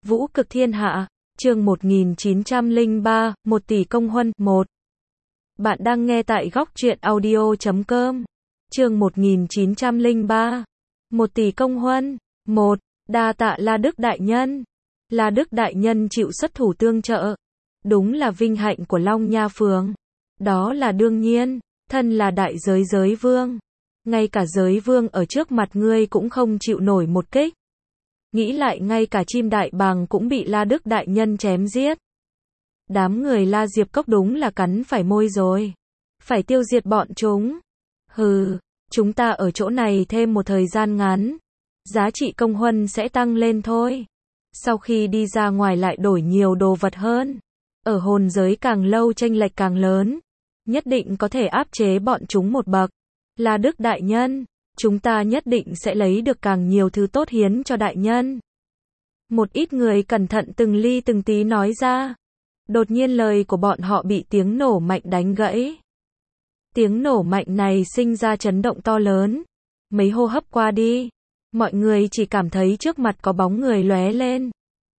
Vũ cực thiên hạ, chương 1903, 1 tỷ công huân, 1. Bạn đang nghe tại góc truyện audio.com. Chương 1903, 1 tỷ công huân, 1. Đa tạ La Đức Đại Nhân. La Đức Đại Nhân chịu xuất thủ tương trợ. Đúng là vinh hạnh của Long Nha Phường. Đó là đương nhiên, thân là đại giới vương. Ngay cả giới vương ở trước mặt ngươi cũng không chịu nổi một kích. Nghĩ lại ngay cả chim đại bàng cũng bị La Đức Đại Nhân chém giết. Đám người La Diệp Cốc đúng là cắn phải môi rồi. Phải tiêu diệt bọn chúng. Hừ, chúng ta ở chỗ này thêm một thời gian ngắn. Giá trị công huân sẽ tăng lên thôi. Sau khi đi ra ngoài lại đổi nhiều đồ vật hơn. Ở hồn giới càng lâu chênh lệch càng lớn. Nhất định có thể áp chế bọn chúng một bậc. La Đức Đại Nhân, chúng ta nhất định sẽ lấy được càng nhiều thứ tốt hiến cho đại nhân. Một ít người cẩn thận từng ly từng tí nói ra. Đột nhiên lời của bọn họ bị tiếng nổ mạnh đánh gãy. Tiếng nổ mạnh này sinh ra chấn động to lớn. Mấy hô hấp qua đi, mọi người chỉ cảm thấy trước mặt có bóng người lóe lên.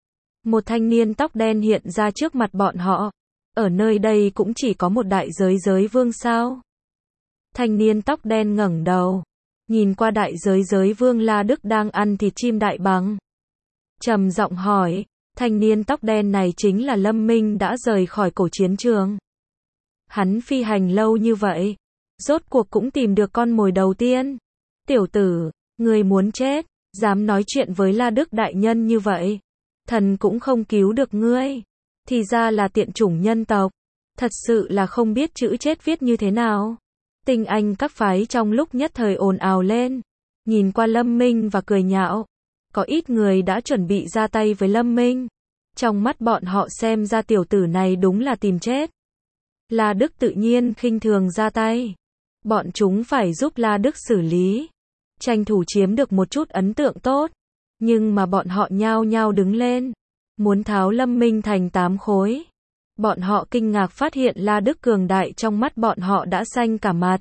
Một thanh niên tóc đen hiện ra trước mặt bọn họ. Ở nơi đây cũng chỉ có một đại giới vương sao? Thanh niên tóc đen ngẩng đầu, nhìn qua đại giới vương La Đức đang ăn thịt chim đại bàng. Trầm giọng hỏi, thanh niên tóc đen này chính là Lâm Minh đã rời khỏi cổ chiến trường. Hắn phi hành lâu như vậy, rốt cuộc cũng tìm được con mồi đầu tiên. Tiểu tử, ngươi muốn chết, dám nói chuyện với La Đức Đại Nhân như vậy. Thần cũng không cứu được ngươi. Thì ra là tiện chủng nhân tộc. Thật sự là không biết chữ chết viết như thế nào. Tinh anh các phái trong lúc nhất thời ồn ào lên. Nhìn qua Lâm Minh và cười nhạo. Có ít người đã chuẩn bị ra tay với Lâm Minh. Trong mắt bọn họ xem ra tiểu tử này đúng là tìm chết. La Đức tự nhiên khinh thường ra tay. Bọn chúng phải giúp La Đức xử lý. Tranh thủ chiếm được một chút ấn tượng tốt. Nhưng mà bọn họ nhao nhao đứng lên. Muốn tháo Lâm Minh thành 8 khối. Bọn họ kinh ngạc phát hiện La Đức cường đại trong mắt bọn họ đã xanh cả mặt.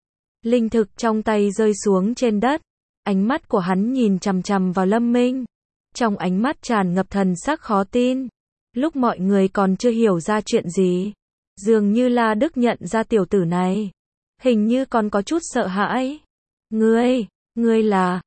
Linh thực trong tay rơi xuống trên đất. Ánh mắt của hắn nhìn chằm chằm vào Lâm Minh. Trong ánh mắt tràn ngập thần sắc khó tin. Lúc mọi người còn chưa hiểu ra chuyện gì. Dường như La Đức nhận ra tiểu tử này. Hình như còn có chút sợ hãi. Ngươi là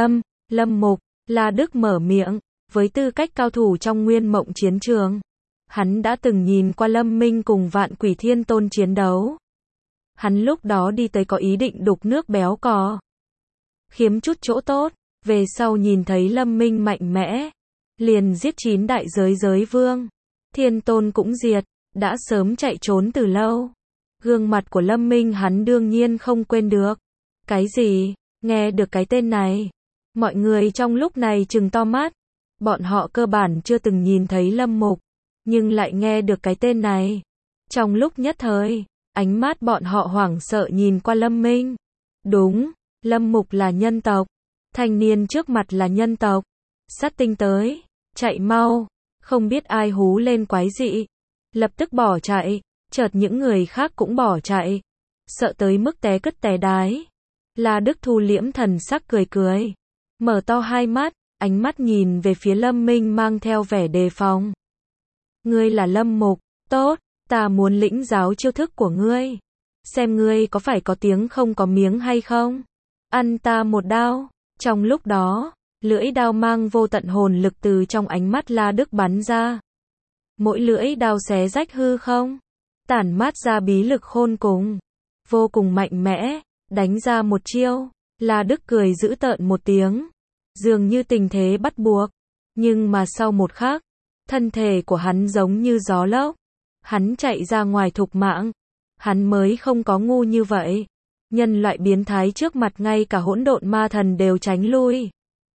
Lâm Mục. La Đức mở miệng. Với tư cách cao thủ trong nguyên mộng chiến trường. Hắn đã từng nhìn qua Lâm Minh cùng Vạn Quỷ Thiên Tôn chiến đấu. Hắn lúc đó đi tới có ý định đục nước béo cò. Khiếm chút chỗ tốt, về sau nhìn thấy Lâm Minh mạnh mẽ. Liền giết 9 đại giới vương. Thiên Tôn cũng diệt, đã sớm chạy trốn từ lâu. Gương mặt của Lâm Minh hắn đương nhiên không quên được. Cái gì? Nghe được cái tên này. Mọi người trong lúc này trừng to mắt. Bọn họ cơ bản chưa từng nhìn thấy Lâm Mục. Nhưng lại nghe được cái tên này. Trong lúc nhất thời, ánh mắt bọn họ hoảng sợ nhìn qua Lâm Minh. Đúng, Lâm Mục là nhân tộc. Thanh niên trước mặt là nhân tộc. Sát tinh tới, chạy mau. Không biết ai hú lên quái dị. Lập tức bỏ chạy, chợt những người khác cũng bỏ chạy. Sợ tới mức té cứt té đái. La Đức thu liễm thần sắc cười. Mở to hai mắt, ánh mắt nhìn về phía Lâm Minh mang theo vẻ đề phòng. Ngươi là Lâm Mục, tốt, ta muốn lĩnh giáo chiêu thức của ngươi. Xem ngươi có phải có tiếng không có miếng hay không. Ăn ta một đao. Trong lúc đó, lưỡi đao mang vô tận hồn lực từ trong ánh mắt La Đức bắn ra. Mỗi lưỡi đao xé rách hư không, tản mát ra bí lực khôn cùng. Vô cùng mạnh mẽ, đánh ra một chiêu. La Đức cười giễu tợn một tiếng. Dường như tình thế bắt buộc. Nhưng mà sau một khắc, thân thể của hắn giống như gió lốc. Hắn chạy ra ngoài thục mạng. Hắn mới không có ngu như vậy. Nhân loại biến thái trước mặt ngay cả hỗn độn ma thần đều tránh lui.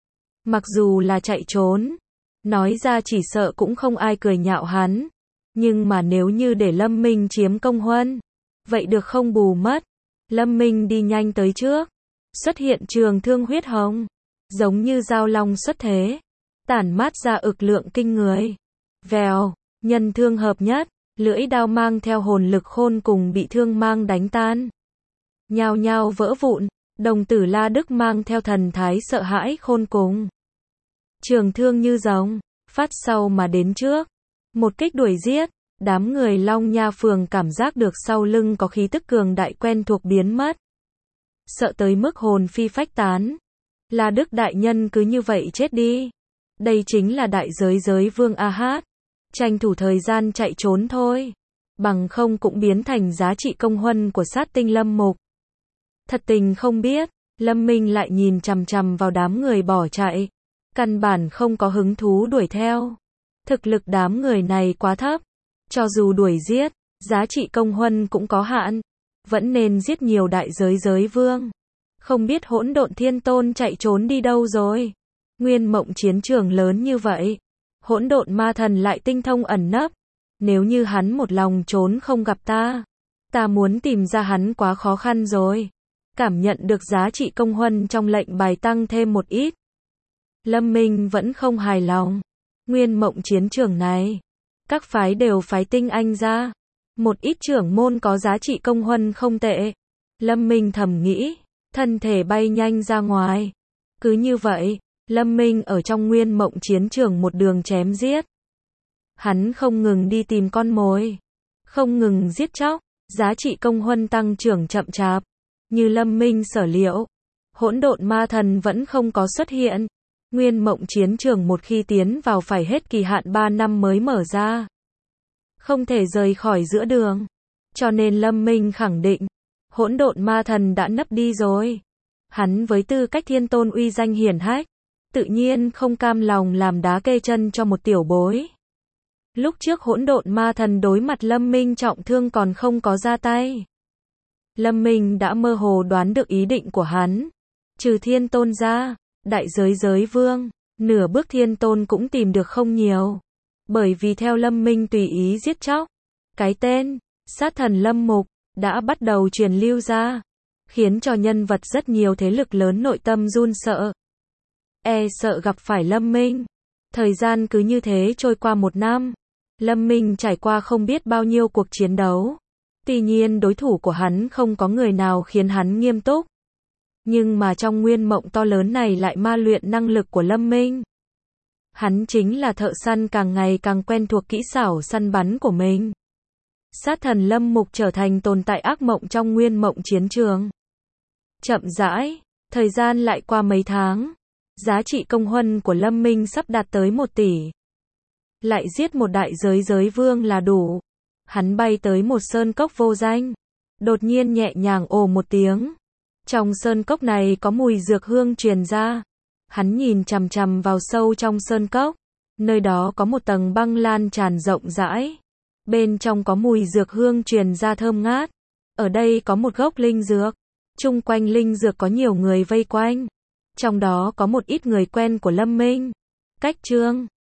Mặc dù là chạy trốn, nói ra chỉ sợ cũng không ai cười nhạo hắn. Nhưng mà nếu như để Lâm Minh chiếm công huân, vậy được không bù mất. Lâm Minh đi nhanh tới trước. Xuất hiện trường thương huyết hồng. Giống như dao long xuất thế. Tản mát ra ực lượng kinh người. Vèo, nhân thương hợp nhất. Lưỡi đao mang theo hồn lực khôn cùng bị thương mang đánh tan. Nhao nhao vỡ vụn. Đồng tử La Đức mang theo thần thái sợ hãi khôn cùng. Trường thương như rồng. phát sau mà đến trước. Một kích đuổi giết, đám người Long Nha Phường cảm giác được sau lưng có khí tức cường đại quen thuộc biến mất. Sợ tới mức hồn phi phách tán. La Đức đại nhân cứ như vậy chết đi. Đây chính là đại giới vương A Hát. Tranh thủ thời gian chạy trốn thôi. Bằng không cũng biến thành giá trị công huân của sát tinh Lâm Mục. Thật tình không biết, Lâm Minh lại nhìn chằm chằm vào đám người bỏ chạy. Căn bản không có hứng thú đuổi theo. Thực lực đám người này quá thấp. Cho dù đuổi giết, giá trị công huân cũng có hạn. Vẫn nên giết nhiều đại giới vương. Không biết Hỗn Độn Thiên Tôn chạy trốn đi đâu rồi. Nguyên Mộng chiến trường lớn như vậy. Hỗn Độn Ma Thần lại tinh thông ẩn nấp. Nếu như hắn một lòng trốn không gặp ta. Ta muốn tìm ra hắn quá khó khăn rồi. Cảm nhận được giá trị công huân trong lệnh bài tăng thêm một ít. Lâm Minh vẫn không hài lòng. Nguyên Mộng chiến trường này. Các phái đều phái tinh anh ra. Một ít trưởng môn có giá trị công huân không tệ. Lâm Minh thầm nghĩ. Thân thể bay nhanh ra ngoài. Cứ như vậy, Lâm Minh ở trong Nguyên Mộng chiến trường một đường chém giết. Hắn không ngừng đi tìm con mồi. Không ngừng giết chóc. Giá trị công huân tăng trưởng chậm chạp. Như Lâm Minh sở liệu. Hỗn Độn Ma Thần vẫn không có xuất hiện. Nguyên Mộng chiến trường một khi tiến vào phải hết kỳ hạn 3 năm mới mở ra. Không thể rời khỏi giữa đường. Cho nên Lâm Minh khẳng định. Hỗn Độn Ma Thần đã nấp đi rồi. Hắn với tư cách thiên tôn uy danh hiển hách. Tự nhiên không cam lòng làm đá kê chân cho một tiểu bối. Lúc trước Hỗn Độn Ma Thần đối mặt Lâm Minh trọng thương còn không có ra tay. Lâm Minh đã mơ hồ đoán được ý định của hắn. Trừ thiên tôn ra, đại giới vương, nửa bước thiên tôn cũng tìm được không nhiều. Bởi vì theo Lâm Minh tùy ý giết chóc. Cái tên, sát thần Lâm Mục, đã bắt đầu truyền lưu ra. Khiến cho nhân vật rất nhiều thế lực lớn nội tâm run sợ. E sợ gặp phải Lâm Minh. Thời gian cứ như thế trôi qua 1 năm. Lâm Minh trải qua không biết bao nhiêu cuộc chiến đấu. Tuy nhiên đối thủ của hắn không có người nào khiến hắn nghiêm túc. Nhưng mà trong nguyên mộng to lớn này lại ma luyện năng lực của Lâm Minh. Hắn chính là thợ săn càng ngày càng quen thuộc kỹ xảo săn bắn của mình. Sát thần Lâm Mục trở thành tồn tại ác mộng trong nguyên mộng chiến trường. Chậm rãi, thời gian lại qua mấy tháng. Giá trị công huân của Lâm Minh sắp đạt tới 1 tỷ. Lại giết một đại giới vương là đủ. Hắn bay tới một sơn cốc vô danh. Đột nhiên nhẹ nhàng ồ một tiếng. Trong sơn cốc này có mùi dược hương truyền ra. Hắn nhìn chằm chằm vào sâu trong sơn cốc. Nơi đó có một tầng băng lan tràn rộng rãi. Bên trong có mùi dược hương truyền ra thơm ngát. Ở đây có một gốc linh dược. Chung quanh linh dược có nhiều người vây quanh. Trong đó có một ít người quen của Lâm Minh. Cách chương